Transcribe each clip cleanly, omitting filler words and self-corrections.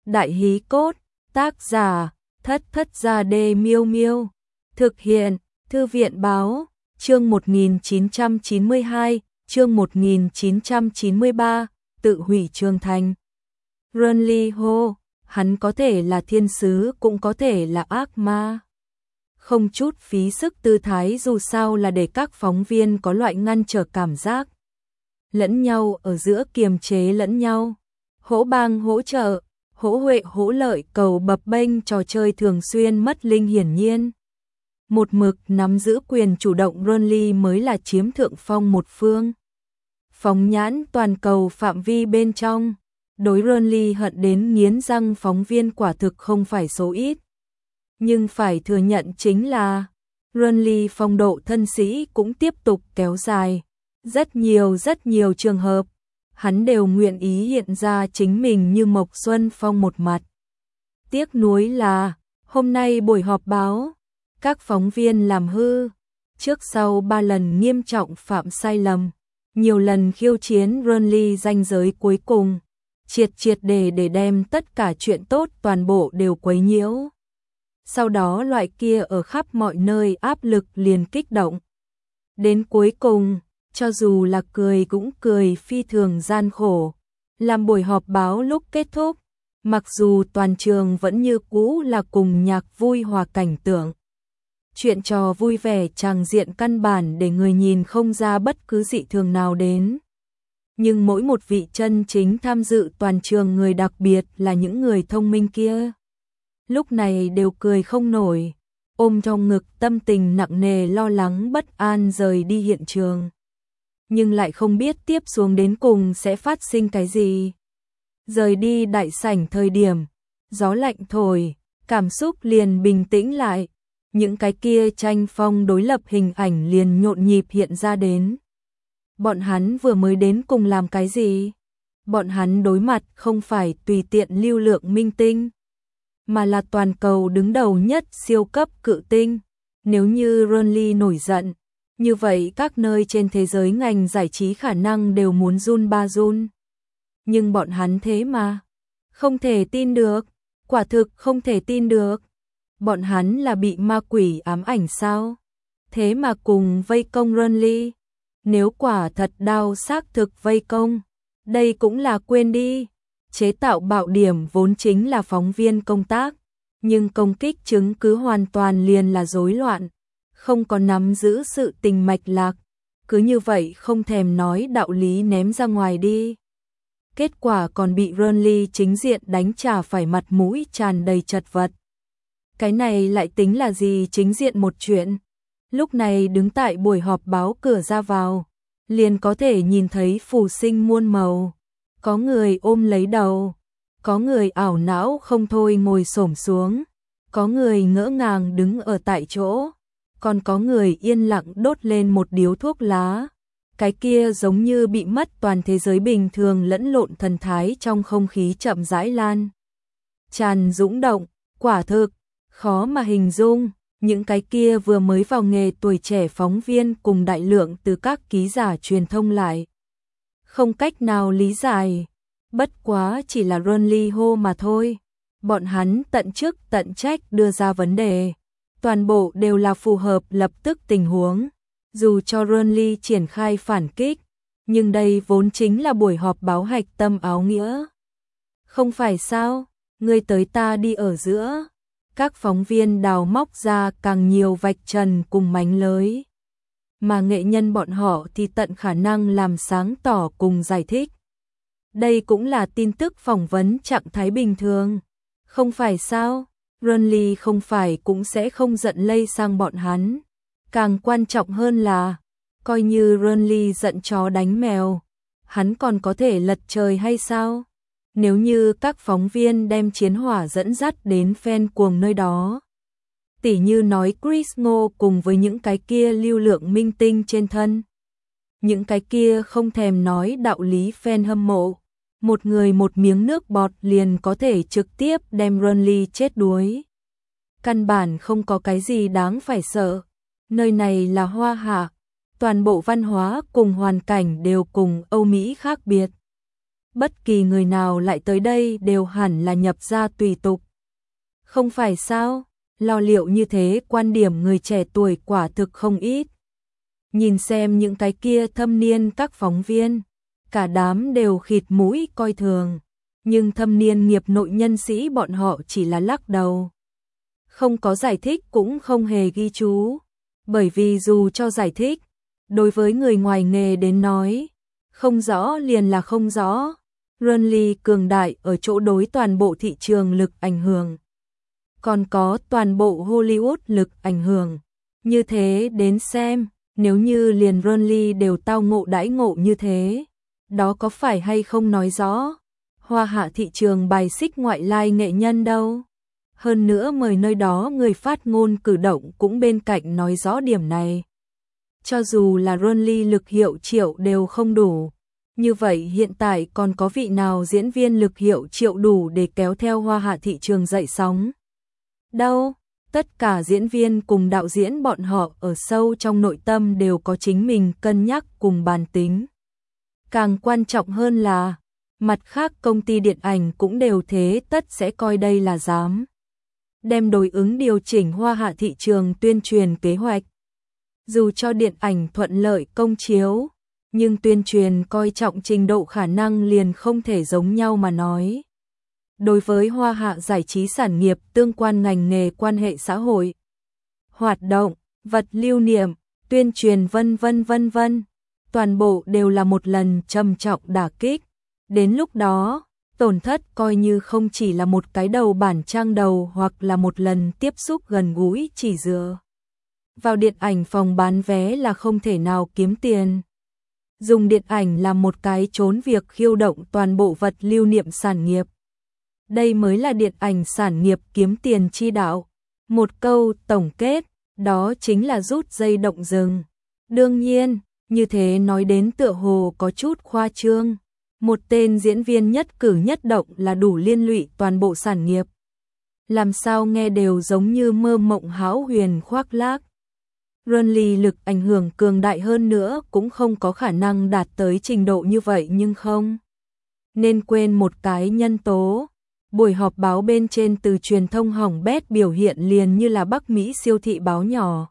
Đại hí cốt, tác giả, Thất Thất Gia Đê Miêu Miêu. Thực hiện, Thư viện báo, chương 1992, chương 1993, tự hủy Trường Thành. Renly hô, hắn có thể là thiên sứ cũng có thể là ác ma. Không chút phí sức tư thái dù sao là để các phóng viên có loại ngăn trở cảm giác. Lẫn nhau ở giữa kiềm chế lẫn nhau. Hỗ bang hỗ trợ, hỗ huệ hỗ lợi cầu bập bênh trò chơi thường xuyên mất linh hiển nhiên. Một mực nắm giữ quyền chủ động Renly mới là chiếm thượng phong một phương. Phóng nhãn toàn cầu phạm vi bên trong, đối Renly hận đến nghiến răng phóng viên quả thực không phải số ít. Nhưng phải thừa nhận chính là Renly phong độ thân sĩ cũng tiếp tục kéo dài. Rất nhiều trường hợp, hắn đều nguyện ý hiện ra chính mình như Mộc Xuân Phong một mặt. Tiếc nuối là, hôm nay buổi họp báo, các phóng viên làm hư, trước sau 3 lần nghiêm trọng phạm sai lầm, nhiều lần khiêu chiến Renly ranh giới cuối cùng, triệt để đem tất cả chuyện tốt toàn bộ đều quấy nhiễu. Sau đó loại kia ở khắp mọi nơi áp lực liền kích động. Đến cuối cùng, cho dù là cười cũng cười phi thường gian khổ. Làm buổi họp báo lúc kết thúc, mặc dù toàn trường vẫn như cũ là cùng nhạc vui hòa cảnh tượng. Chuyện trò vui vẻ tràng diện căn bản để người nhìn không ra bất cứ dị thường nào đến. Nhưng mỗi một vị chân chính tham dự toàn trường người đặc biệt là những người thông minh kia. Lúc này đều cười không nổi, ôm trong ngực tâm tình nặng nề lo lắng bất an rời đi hiện trường. Nhưng lại không biết tiếp xuống đến cùng sẽ phát sinh cái gì. Rời đi đại sảnh thời điểm, gió lạnh thổi, cảm xúc liền bình tĩnh lại. Những cái kia tranh phong đối lập hình ảnh liền nhộn nhịp hiện ra đến. Bọn hắn vừa mới đến cùng làm cái gì? Bọn hắn đối mặt không phải tùy tiện lưu lượng minh tinh, mà là toàn cầu đứng đầu nhất siêu cấp cự tinh. Nếu như Renly nổi giận, như vậy các nơi trên thế giới ngành giải trí khả năng đều muốn run ba run. Nhưng bọn hắn thế mà không thể tin được, quả thực không thể tin được. Bọn hắn là bị ma quỷ ám ảnh sao? Thế mà cùng vây công Renly. Nếu quả thật đau xác thực vây công, đây cũng là quên đi. Chế tạo bạo điểm vốn chính là phóng viên công tác, nhưng công kích chứng cứ hoàn toàn liền là rối loạn, không có nắm giữ sự tình mạch lạc, cứ như vậy không thèm nói đạo lý ném ra ngoài đi. Kết quả còn bị Renly chính diện đánh trả phải mặt mũi tràn đầy chật vật. Cái này lại tính là gì chính diện một chuyện. Lúc này đứng tại buổi họp báo cửa ra vào, liền có thể nhìn thấy phù sinh muôn màu. Có người ôm lấy đầu, có người ảo não không thôi ngồi xổm xuống, có người ngỡ ngàng đứng ở tại chỗ, còn có người yên lặng đốt lên một điếu thuốc lá. Cái kia giống như bị mất toàn thế giới bình thường lẫn lộn thần thái trong không khí chậm rãi lan tràn dũng động, quả thực khó mà hình dung. Những cái kia vừa mới vào nghề tuổi trẻ phóng viên cùng đại lượng từ các ký giả truyền thông lại không cách nào lý giải, bất quá chỉ là Renly hô mà thôi. Bọn hắn tận chức tận trách đưa ra vấn đề, toàn bộ đều là phù hợp lập tức tình huống. Dù cho Renly triển khai phản kích, nhưng đây vốn chính là buổi họp báo hạch tâm áo nghĩa. Không phải sao, ngươi tới ta đi ở giữa. Các phóng viên đào móc ra càng nhiều vạch trần cùng mánh lới. Mà nghệ nhân bọn họ thì tận khả năng làm sáng tỏ cùng giải thích. Đây cũng là tin tức phỏng vấn trạng thái bình thường. Không phải sao, Renly không phải cũng sẽ không giận lây sang bọn hắn. Càng quan trọng hơn là, coi như Renly giận chó đánh mèo, hắn còn có thể lật trời hay sao? Nếu như các phóng viên đem chiến hỏa dẫn dắt đến fan cuồng nơi đó. Tỉ như nói Chris Ngô cùng với những cái kia lưu lượng minh tinh trên thân. Những cái kia không thèm nói đạo lý fan hâm mộ. Một người một miếng nước bọt liền có thể trực tiếp đem Renly chết đuối. Căn bản không có cái gì đáng phải sợ. Nơi này là Hoa Hạ. Toàn bộ văn hóa cùng hoàn cảnh đều cùng Âu Mỹ khác biệt. bất kỳ người nào lại tới đây đều hẳn là nhập gia tùy tục. Không phải sao? Lo liệu như thế quan điểm người trẻ tuổi quả thực không ít. Nhìn xem những cái kia thâm niên các phóng viên, cả đám đều khịt mũi coi thường, nhưng thâm niên nghiệp nội nhân sĩ bọn họ chỉ là lắc đầu. Không có giải thích cũng không hề ghi chú, bởi vì dù cho giải thích, đối với người ngoài nghề đến nói, không rõ liền là không rõ. Renly cường đại ở chỗ đối toàn bộ thị trường lực ảnh hưởng, còn có toàn bộ Hollywood lực ảnh hưởng. Như thế đến xem, nếu như liền Renly đều tao ngộ đãi ngộ như thế, đó có phải hay không nói rõ Hoa Hạ thị trường bài xích ngoại lai nghệ nhân đâu. Hơn nữa mời nơi đó người phát ngôn cử động cũng bên cạnh nói rõ điểm này. Cho dù là Renly lực hiệu triệu đều không đủ, như vậy hiện tại còn có vị nào diễn viên lực hiệu triệu đủ để kéo theo Hoa Hạ thị trường dậy sóng? Đâu, tất cả diễn viên cùng đạo diễn bọn họ ở sâu trong nội tâm đều có chính mình cân nhắc cùng bàn tính. Càng quan trọng hơn là, mặt khác công ty điện ảnh cũng đều thế tất sẽ coi đây là dám đem đối ứng điều chỉnh Hoa Hạ thị trường tuyên truyền kế hoạch. Dù cho điện ảnh thuận lợi công chiếu, nhưng tuyên truyền coi trọng trình độ khả năng liền không thể giống nhau mà nói. Đối với Hoa Hạ giải trí sản nghiệp tương quan ngành nghề quan hệ xã hội, hoạt động, vật lưu niệm, tuyên truyền vân vân, toàn bộ đều là một lần trầm trọng đả kích. Đến lúc đó, tổn thất coi như không chỉ là một cái đầu bản trang đầu hoặc là một lần tiếp xúc gần gũi chỉ dựa vào điện ảnh phòng bán vé là không thể nào kiếm tiền. Dùng điện ảnh làm một cái trốn việc khiêu động toàn bộ vật lưu niệm sản nghiệp. Đây mới là điện ảnh sản nghiệp kiếm tiền chi đạo. Một câu tổng kết, đó chính là rút dây động rừng. Đương nhiên, như thế nói đến tựa hồ có chút khoa trương. Một tên diễn viên nhất cử nhất động là đủ liên lụy toàn bộ sản nghiệp. Làm sao nghe đều giống như mơ mộng hão huyền khoác lác. Renly lực ảnh hưởng cường đại hơn nữa cũng không có khả năng đạt tới trình độ như vậy nhưng không nên quên một cái nhân tố. Buổi họp báo bên trên từ truyền thông hỏng bét biểu hiện liền như là Bắc Mỹ siêu thị báo nhỏ.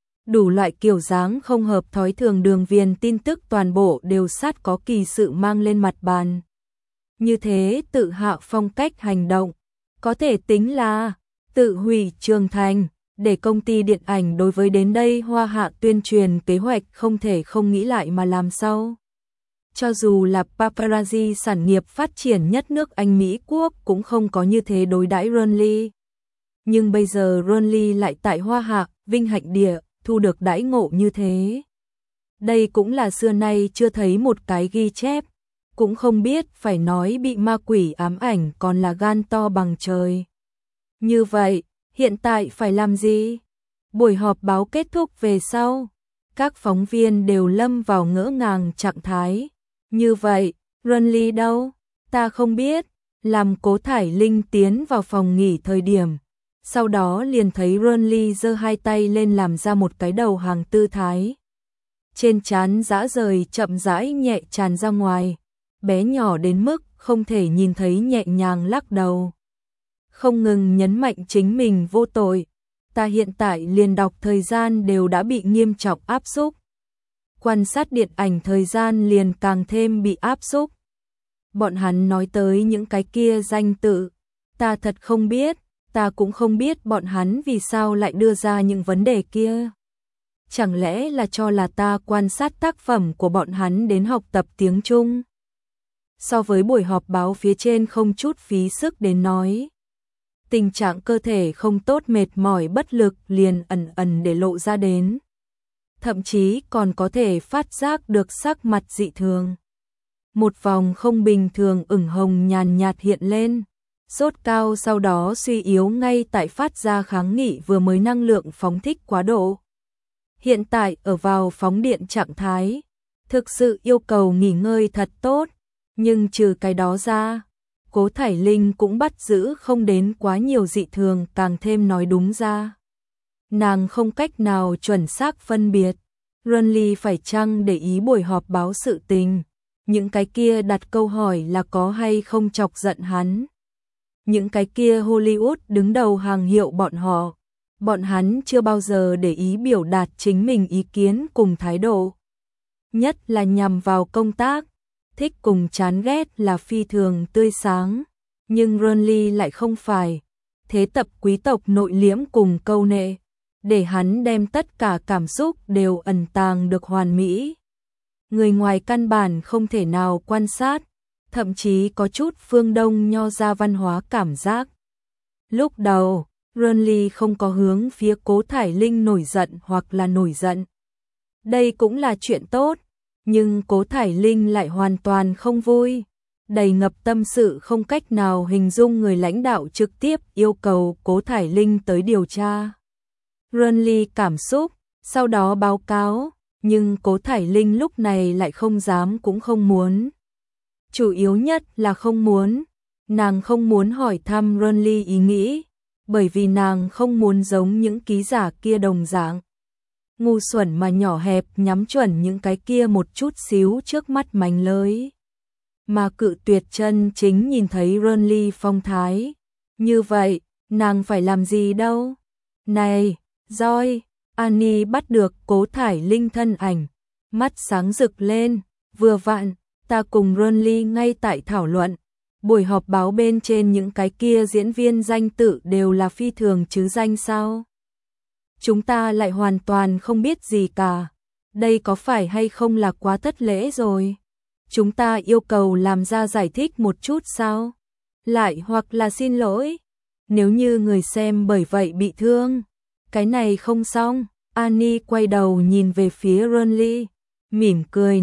Đủ loại kiểu dáng không hợp thói thường đường viền tin tức toàn bộ đều sát có kỳ sự mang lên mặt bàn. Như thế tự hạ phong cách hành động, có thể tính là tự hủy trường thành, để công ty điện ảnh đối với đến đây Hoa Hạ tuyên truyền kế hoạch không thể không nghĩ lại mà làm sao. Cho dù là paparazzi sản nghiệp phát triển nhất nước Anh Mỹ Quốc cũng không có như thế đối đãi Renly. Nhưng bây giờ Renly lại tại Hoa Hạ, vinh hạnh địa, thu được đãi ngộ như thế. Đây cũng là xưa nay chưa thấy một cái ghi chép, cũng không biết phải nói bị ma quỷ ám ảnh còn là gan to bằng trời. Như vậy, hiện tại phải làm gì? Buổi họp báo kết thúc về sau, các phóng viên đều lâm vào ngỡ ngàng trạng thái. Như vậy, Renly đâu? Ta không biết. Làm Cố Thải Linh tiến vào phòng nghỉ thời điểm, sau đó liền thấy Renly giơ hai tay lên làm ra một cái đầu hàng tư thái. Trên trán dã rời chậm rãi nhẹ tràn ra ngoài, bé nhỏ đến mức không thể nhìn thấy nhẹ nhàng lắc đầu. Không ngừng nhấn mạnh chính mình vô tội. Ta hiện tại liền đọc thời gian đều đã bị nghiêm trọng áp xúc. Quan sát điện ảnh thời gian liền càng thêm bị áp xúc. Bọn hắn nói tới những cái kia danh tự, ta thật không biết, ta cũng không biết bọn hắn vì sao lại đưa ra những vấn đề kia. Chẳng lẽ là cho là ta quan sát tác phẩm của bọn hắn đến học tập tiếng Trung? So với buổi họp báo phía trên không chút phí sức đến nói. Tình trạng cơ thể không tốt mệt mỏi bất lực liền ẩn ẩn để lộ ra đến. Thậm chí còn có thể phát giác được sắc mặt dị thường. Một vòng không bình thường ửng hồng nhàn nhạt hiện lên. Sốt cao sau đó suy yếu ngay tại phát ra kháng nghị vừa mới năng lượng phóng thích quá độ. Hiện tại ở vào phóng điện trạng thái. Thực sự yêu cầu nghỉ ngơi thật tốt. Nhưng trừ cái đó ra, Cố Thải Linh cũng bắt giữ không đến quá nhiều dị thường, càng thêm nói đúng ra. Nàng không cách nào chuẩn xác phân biệt Renly phải chăng để ý buổi họp báo sự tình, những cái kia đặt câu hỏi là có hay không chọc giận hắn. Những cái kia Hollywood đứng đầu hàng hiệu bọn hắn chưa bao giờ để ý biểu đạt chính mình ý kiến cùng thái độ. Nhất là nhằm vào công tác, thích cùng chán ghét là phi thường tươi sáng, nhưng Renly lại không phải. Thế tập quý tộc nội liễm cùng câu nệ, để hắn đem tất cả cảm xúc đều ẩn tàng được hoàn mỹ. Người ngoài căn bản không thể nào quan sát, thậm chí có chút phương Đông nho ra văn hóa cảm giác. Lúc đầu, Renly không có hướng phía Cố Thải Linh nổi giận hoặc là nổi giận. Đây cũng là chuyện tốt, nhưng Cố Thải Linh lại hoàn toàn không vui. Đầy ngập tâm sự không cách nào hình dung người lãnh đạo trực tiếp yêu cầu Cố Thải Linh tới điều tra. Renly cảm xúc, sau đó báo cáo, nhưng Cố Thải Linh lúc này lại không dám cũng không muốn. Chủ yếu nhất là không muốn, nàng không muốn hỏi thăm Renly ý nghĩ, bởi vì nàng không muốn giống những ký giả kia đồng dạng. Ngu xuẩn mà nhỏ hẹp nhắm chuẩn những cái kia một chút xíu trước mắt mánh lới. Mà cự tuyệt chân chính nhìn thấy Renly phong thái. Như vậy, nàng phải làm gì đâu? Này, Joy, Annie bắt được Cố Thải Linh thân ảnh, mắt sáng rực lên, vừa vặn, ta cùng Renly ngay tại thảo luận. Buổi họp báo bên trên những cái kia diễn viên danh tự đều là phi thường chứ danh sao? Chúng ta lại hoàn toàn không biết gì cả. Đây có phải hay không là quá thất lễ rồi? Chúng ta yêu cầu làm ra giải thích một chút sao? Lại hoặc là xin lỗi. Nếu như người xem bởi vậy bị thương, cái này không xong. Annie quay đầu nhìn về phía Renly, mỉm cười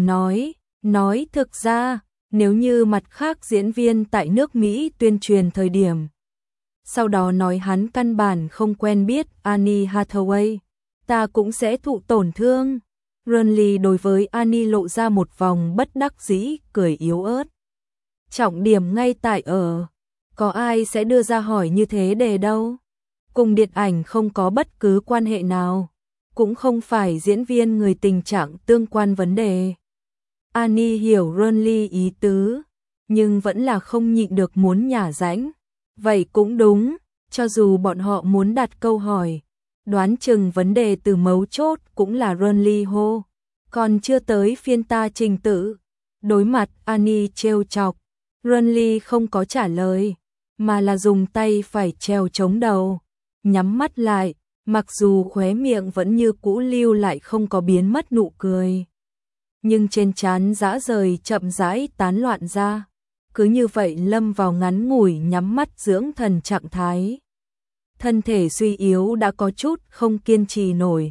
nói thực ra, nếu như mặt khác diễn viên tại nước Mỹ tuyên truyền thời điểm, sau đó nói hắn căn bản không quen biết Annie Hathaway, ta cũng sẽ thụ tổn thương. Renly đối với Annie lộ ra một vòng bất đắc dĩ, cười yếu ớt. Trọng điểm ngay tại ở, có ai sẽ đưa ra hỏi như thế để đâu? Cùng điện ảnh không có bất cứ quan hệ nào, cũng không phải diễn viên người tình trạng tương quan vấn đề. Annie hiểu Renly ý tứ, nhưng vẫn là không nhịn được muốn nhả rãnh. Vậy cũng đúng, cho dù bọn họ muốn đặt câu hỏi, đoán chừng vấn đề từ mấu chốt cũng là Renly hô. Còn chưa tới phiên ta trình tự. Đối mặt Annie trêu chọc, Renly không có trả lời, mà là dùng tay phải treo chống đầu, nhắm mắt lại, mặc dù khóe miệng vẫn như cũ lưu lại không có biến mất nụ cười. Nhưng trên trán dã rời chậm rãi tán loạn ra, cứ như vậy lâm vào ngắn ngủi nhắm mắt dưỡng thần trạng thái. Thân thể suy yếu đã có chút không kiên trì nổi.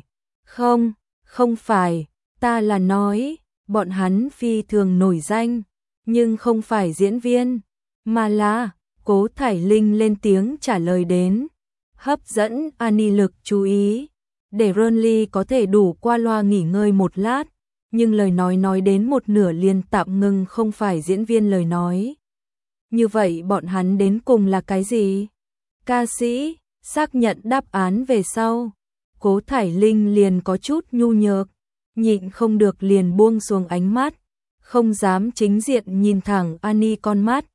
Không phải, ta là nói, bọn hắn phi thường nổi danh, nhưng không phải diễn viên, mà là, Cố Thải Linh lên tiếng trả lời đến, hấp dẫn Annie lực chú ý, để Renly có thể đủ qua loa nghỉ ngơi một lát, nhưng lời nói đến một nửa liền tạm ngừng, không phải diễn viên lời nói. Như vậy bọn hắn đến cùng là cái gì? Ca sĩ, xác nhận đáp án về sau, Cố Thải Linh liền có chút nhu nhược, nhịn không được liền buông xuống ánh mắt, không dám chính diện nhìn thẳng Annie con mắt.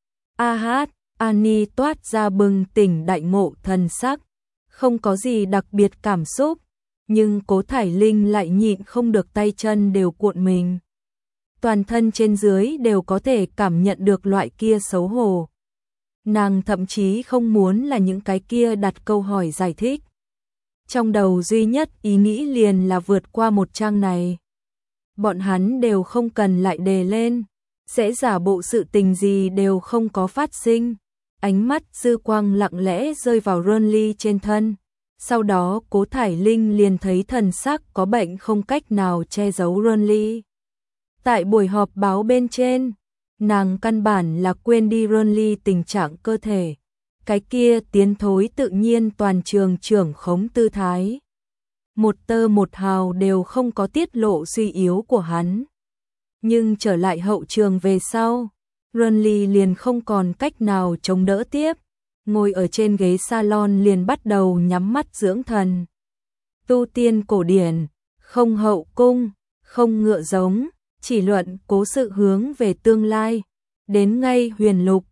Annie toát ra bừng tỉnh đại ngộ thần sắc, không có gì đặc biệt cảm xúc, nhưng Cố Thải Linh lại nhịn không được tay chân đều cuộn mình. Toàn thân trên dưới đều có thể cảm nhận được loại kia xấu hổ. Nàng thậm chí không muốn là những cái kia đặt câu hỏi giải thích. Trong đầu duy nhất ý nghĩ liền là vượt qua một trang này. Bọn hắn đều không cần lại đề lên, sẽ giả bộ sự tình gì đều không có phát sinh. Ánh mắt dư quang lặng lẽ rơi vào Renly trên thân. Sau đó Cố Thải Linh liền thấy thần sắc có bệnh không cách nào che giấu Renly. Tại buổi họp báo bên trên, nàng căn bản là quên đi Renly tình trạng cơ thể. Cái kia tiến thối tự nhiên toàn trường trưởng khống tư thái. Một tơ một hào đều không có tiết lộ suy yếu của hắn. Nhưng trở lại hậu trường về sau, Renly liền không còn cách nào chống đỡ tiếp. Ngồi ở trên ghế salon liền bắt đầu nhắm mắt dưỡng thần. Tu tiên cổ điển, không hậu cung, không ngựa giống, chỉ luận cố sự hướng về tương lai. Đến ngay huyền lục,